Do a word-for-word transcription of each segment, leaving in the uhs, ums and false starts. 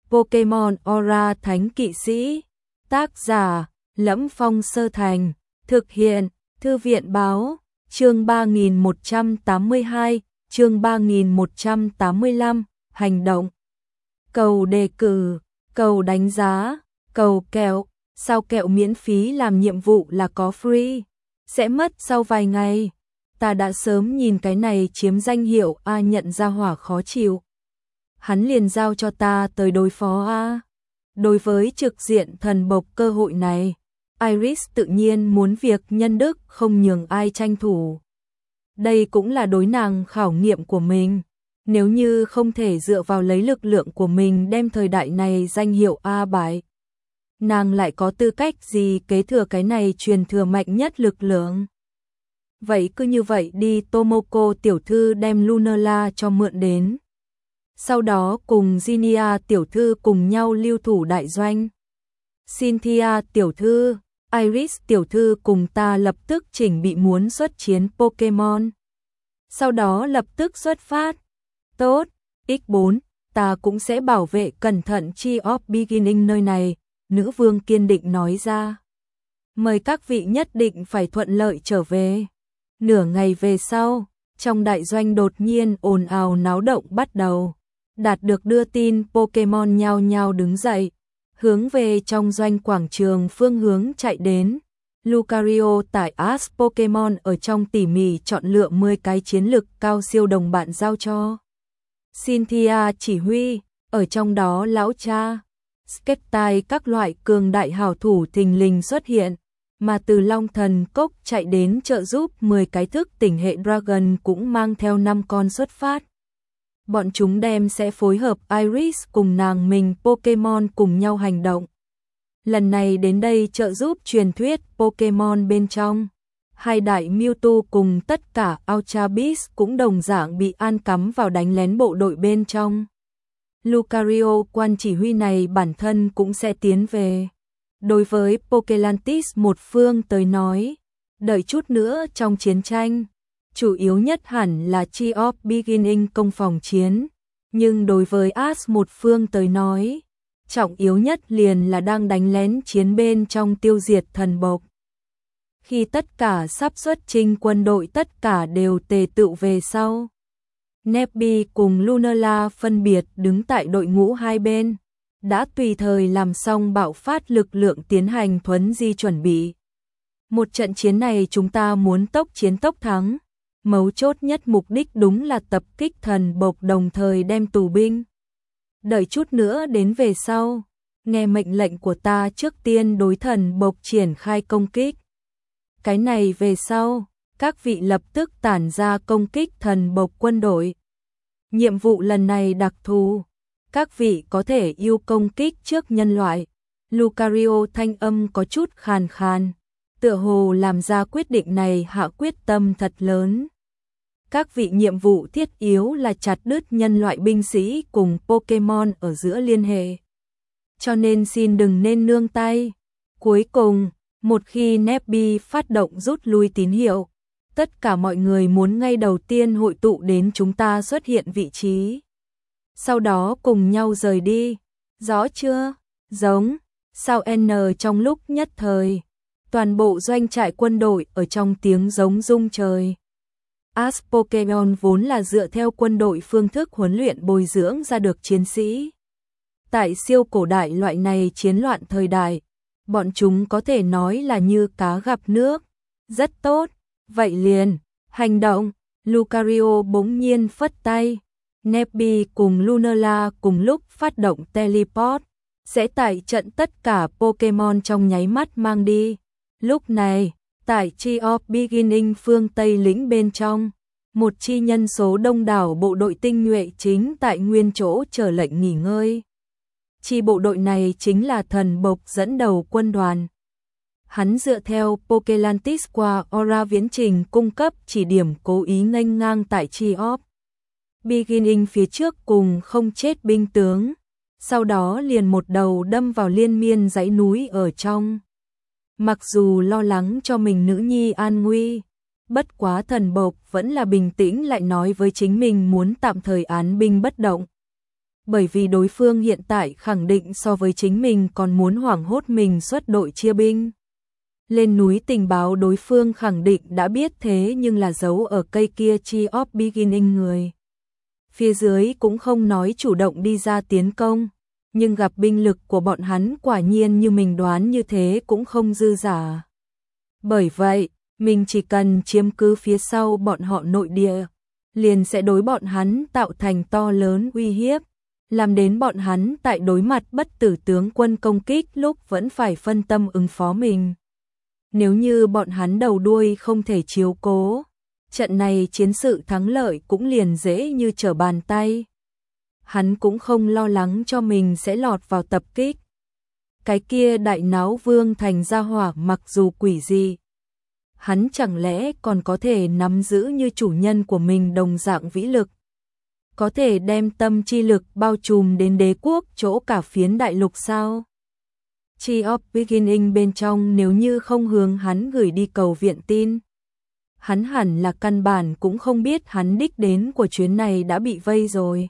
Pokemon Aura Thánh Kỵ Sĩ. Tác giả: Lẫm Phong Sơ Thành. Thực hiện: Thư viện báo. Chương ba nghìn một trăm tám mươi hai, chương ba nghìn một trăm tám mươi lăm, hành động. Cầu đề cử, cầu đánh giá, cầu kẹo. Sao kẹo miễn phí làm nhiệm vụ là có free? Sẽ mất sau vài ngày. Ta đã sớm nhìn cái này chiếm danh hiệu A nhận ra hỏa khó chịu. Hắn liền giao cho ta tới đối phó A. Đối với trực diện thần bộc cơ hội này, Iris tự nhiên muốn việc nhân đức không nhường ai tranh thủ. Đây cũng là đối nàng khảo nghiệm của mình. Nếu như không thể dựa vào lấy lực lượng của mình đem thời đại này danh hiệu A bại, nàng lại có tư cách gì kế thừa cái này truyền thừa mạnh nhất lực lượng? Vậy cứ như vậy đi, Tomoko tiểu thư đem Lunala cho mượn đến. Sau đó cùng Zinnia tiểu thư cùng nhau lưu thủ đại doanh. Cynthia tiểu thư, Iris tiểu thư cùng ta lập tức chỉnh bị muốn xuất chiến Pokemon. Sau đó lập tức xuất phát. Tốt, ích bốn, ta cũng sẽ bảo vệ cẩn thận Tree of Beginning nơi này, nữ vương kiên định nói ra. Mời các vị nhất định phải thuận lợi trở về. Nửa ngày về sau, trong đại doanh đột nhiên ồn ào náo động bắt đầu. Đạt được đưa tin Pokemon nhao nhao đứng dậy, hướng về trong doanh quảng trường phương hướng chạy đến. Lucario tại Ask Pokemon ở trong tỉ mỉ chọn lựa mười cái chiến lực cao siêu đồng bạn giao cho Cynthia chỉ huy, ở trong đó lão cha, Skeptile các loại cường đại hảo thủ thình lình xuất hiện, mà từ Long Thần Cốc chạy đến trợ giúp mười cái thức tỉnh hệ Dragon cũng mang theo năm con xuất phát. Bọn chúng đem sẽ phối hợp Iris cùng nàng mình Pokemon cùng nhau hành động. Lần này đến đây trợ giúp truyền thuyết Pokemon bên trong. Hai đại Mewtwo cùng tất cả Ultra Beast cũng đồng dạng bị an cắm vào đánh lén bộ đội bên trong. Lucario quan chỉ huy này bản thân cũng sẽ tiến về. Đối với Pokelantis một phương tới nói, đợi chút nữa trong chiến tranh, chủ yếu nhất hẳn là Tree of Beginning công phòng chiến, nhưng đối với Ash một phương tới nói, trọng yếu nhất liền là đang đánh lén chiến bên trong tiêu diệt thần bộc. Khi tất cả sắp xuất chinh quân đội tất cả đều tề tựu về sau, Nebby cùng Lunala phân biệt đứng tại đội ngũ hai bên, đã tùy thời làm xong bạo phát lực lượng tiến hành thuấn di chuẩn bị. Một trận chiến này chúng ta muốn tốc chiến tốc thắng, mấu chốt nhất mục đích đúng là tập kích thần bộc đồng thời đem tù binh. Đợi chút nữa đến về sau, nghe mệnh lệnh của ta trước tiên đối thần bộc triển khai công kích. Cái này về sau, các vị lập tức tản ra công kích thần bộc quân đội. Nhiệm vụ lần này đặc thù, các vị có thể yêu công kích trước nhân loại. Lucario thanh âm có chút khàn khàn, tựa hồ làm ra quyết định này hạ quyết tâm thật lớn. Các vị nhiệm vụ thiết yếu là chặt đứt nhân loại binh sĩ cùng Pokemon ở giữa liên hệ. Cho nên xin đừng nên nương tay. Cuối cùng, một khi Nebby phát động rút lui tín hiệu, tất cả mọi người muốn ngay đầu tiên hội tụ đến chúng ta xuất hiện vị trí. Sau đó cùng nhau rời đi. Rõ chưa? Giống. Sao N trong lúc nhất thời, toàn bộ doanh trại quân đội ở trong tiếng giống rung trời. Ask Pokemon vốn là dựa theo quân đội phương thức huấn luyện bồi dưỡng ra được chiến sĩ. Tại siêu cổ đại loại này chiến loạn thời đại, bọn chúng có thể nói là như cá gặp nước. Rất tốt, vậy liền, hành động. Lucario bỗng nhiên phất tay. Nebby cùng Lunala cùng lúc phát động teleport, sẽ tại trận tất cả Pokemon trong nháy mắt mang đi. Lúc này, tại Tree of Beginning phương Tây lĩnh bên trong, một chi nhân số đông đảo bộ đội tinh nhuệ chính tại nguyên chỗ chờ lệnh nghỉ ngơi. Chi bộ đội này chính là thần bộc dẫn đầu quân đoàn. Hắn dựa theo Pokelantis qua Aura viễn trình cung cấp chỉ điểm cố ý nghênh ngang tại Tree of Beginning phía trước cùng không chết binh tướng, sau đó liền một đầu đâm vào liên miên dãy núi ở trong. Mặc dù lo lắng cho mình nữ nhi an nguy, bất quá thần bộc vẫn là bình tĩnh lại nói với chính mình muốn tạm thời án binh bất động. bởi vì đối phương hiện tại khẳng định so với chính mình còn muốn hoảng hốt mình xuất đội chia binh. Lên núi tình báo đối phương khẳng định đã biết, thế nhưng là giấu ở cây kia chi of beginning người. Phía dưới cũng không nói chủ động đi ra tiến công, nhưng gặp binh lực của bọn hắn quả nhiên như mình đoán như thế cũng không dư giả. Bởi vậy, mình chỉ cần chiếm cứ phía sau bọn họ nội địa, liền sẽ đối bọn hắn tạo thành to lớn uy hiếp, làm đến bọn hắn tại đối mặt bất tử tướng quân công kích lúc vẫn phải phân tâm ứng phó mình. Nếu như bọn hắn đầu đuôi không thể chiếu cố, trận này chiến sự thắng lợi cũng liền dễ như trở bàn tay. Hắn cũng không lo lắng cho mình sẽ lọt vào tập kích. Cái kia đại náo vương thành gia hỏa mặc dù quỷ dị, hắn chẳng lẽ còn có thể nắm giữ như chủ nhân của mình đồng dạng vĩ lực, có thể đem tâm chi lực bao trùm đến đế quốc chỗ cả phiến đại lục sao? Chi of beginning bên trong nếu như không hướng hắn gửi đi cầu viện tin, hắn hẳn là căn bản cũng không biết hắn đích đến của chuyến này đã bị vây rồi.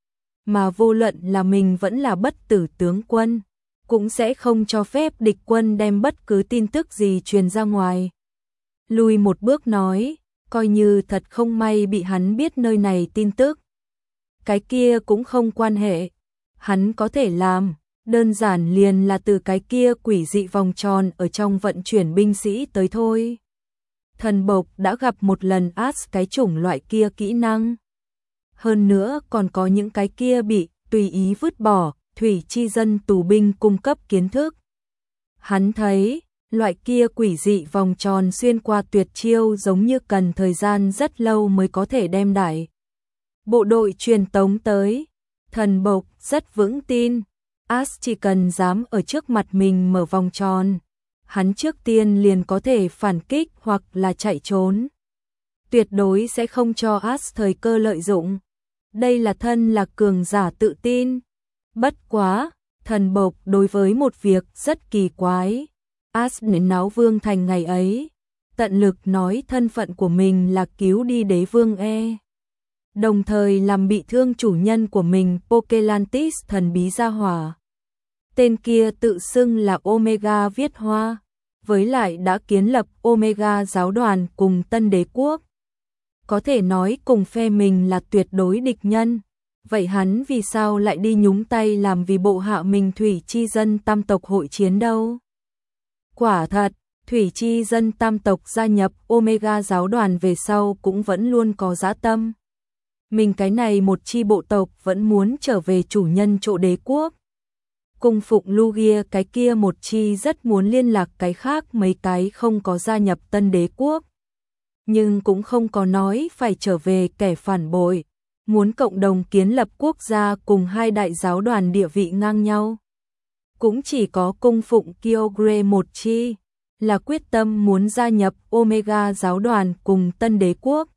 Mà vô luận là mình vẫn là bất tử tướng quân, cũng sẽ không cho phép địch quân đem bất cứ tin tức gì truyền ra ngoài. Lùi một bước nói, coi như thật không may bị hắn biết nơi này tin tức, cái kia cũng không quan hệ. Hắn có thể làm, đơn giản liền là từ cái kia quỷ dị vòng tròn ở trong vận chuyển binh sĩ tới thôi. Thần bộc đã gặp một lần át cái chủng loại kia kỹ năng. Hơn nữa còn có những cái kia bị tùy ý vứt bỏ, thủy chi dân tù binh cung cấp kiến thức. Hắn thấy, loại kia quỷ dị vòng tròn xuyên qua tuyệt chiêu giống như cần thời gian rất lâu mới có thể đem đại bộ đội truyền tống tới. Thần bộc rất vững tin, As chỉ cần dám ở trước mặt mình mở vòng tròn, hắn trước tiên liền có thể phản kích hoặc là chạy trốn. Tuyệt đối sẽ không cho As thời cơ lợi dụng. Đây là thân là cường giả tự tin. Bất quá, thần bộc đối với một việc rất kỳ quái. As đến náo vương thành ngày ấy, tận lực nói thân phận của mình là cứu đi đế vương E. Đồng thời làm bị thương chủ nhân của mình Pokelantis thần bí gia hỏa. Tên kia tự xưng là Omega Viết Hoa, với lại đã kiến lập Omega giáo đoàn cùng Tân Đế Quốc. Có thể nói cùng phe mình là tuyệt đối địch nhân. Vậy hắn vì sao lại đi nhúng tay làm vì bộ hạ mình Thủy Chi Dân Tam Tộc hội chiến đâu? Quả thật, Thủy Chi Dân Tam Tộc gia nhập Omega giáo đoàn về sau cũng vẫn luôn có dã tâm. Mình cái này một chi bộ tộc vẫn muốn trở về chủ nhân chỗ đế quốc. Cung phụng Lugia cái kia một chi rất muốn liên lạc cái khác mấy cái không có gia nhập Tân Đế Quốc. Nhưng cũng không có nói phải trở về kẻ phản bội, muốn cộng đồng kiến lập quốc gia cùng hai đại giáo đoàn địa vị ngang nhau. Cũng chỉ có cung phụng Kyogre một chi, là quyết tâm muốn gia nhập Omega giáo đoàn cùng Tân Đế Quốc.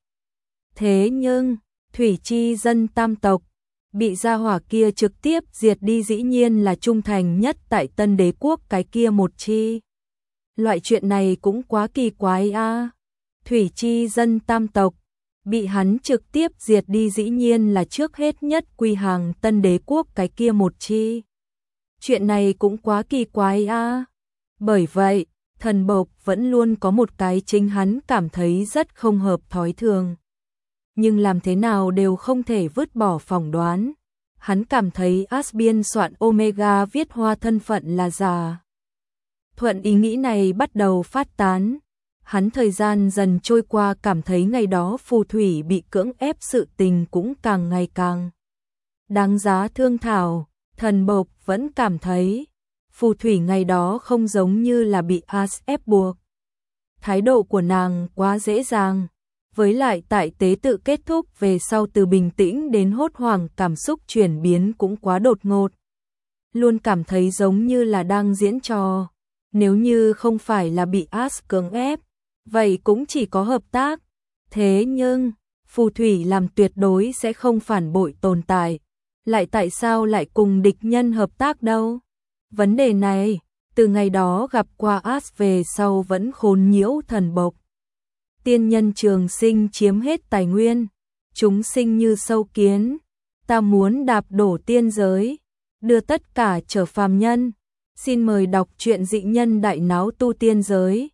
Thế nhưng, Thủy Chi Dân Tam Tộc bị gia hỏa kia trực tiếp diệt đi dĩ nhiên là trung thành nhất tại Tân Đế Quốc cái kia một chi. Loại chuyện này cũng quá kỳ quái a. À. Thủy Chi Dân Tam Tộc bị hắn trực tiếp diệt đi dĩ nhiên là trước hết nhất quy hàng Tân Đế Quốc cái kia một chi. Chuyện này cũng quá kỳ quái a. À. Bởi vậy, thần bộc vẫn luôn có một cái chính hắn cảm thấy rất không hợp thói thường. Nhưng làm thế nào đều không thể vứt bỏ phỏng đoán. Hắn cảm thấy As biên soạn Omega Viết Hoa thân phận là giả. Thuận ý nghĩ này bắt đầu phát tán. Hắn thời gian dần trôi qua cảm thấy ngày đó phù thủy bị cưỡng ép sự tình cũng càng ngày càng đáng giá thương thảo. Thần bộc vẫn cảm thấy phù thủy ngày đó không giống như là bị As ép buộc. Thái độ của nàng quá dễ dàng. Với lại tại tế tự kết thúc về sau từ bình tĩnh đến hốt hoảng cảm xúc chuyển biến cũng quá đột ngột. Luôn cảm thấy giống như là đang diễn trò. Nếu như không phải là bị As cưỡng ép, vậy cũng chỉ có hợp tác. Thế nhưng, phù thủy làm tuyệt đối sẽ không phản bội tồn tại. Lại tại sao lại cùng địch nhân hợp tác đâu? Vấn đề này, từ ngày đó gặp qua As về sau vẫn khốn nhiễu thần bộc. Tiên nhân trường sinh chiếm hết tài nguyên, chúng sinh như sâu kiến, ta muốn đạp đổ tiên giới, đưa tất cả trở phàm nhân. Xin mời đọc truyện Dị Nhân Đại Náo Tu Tiên Giới.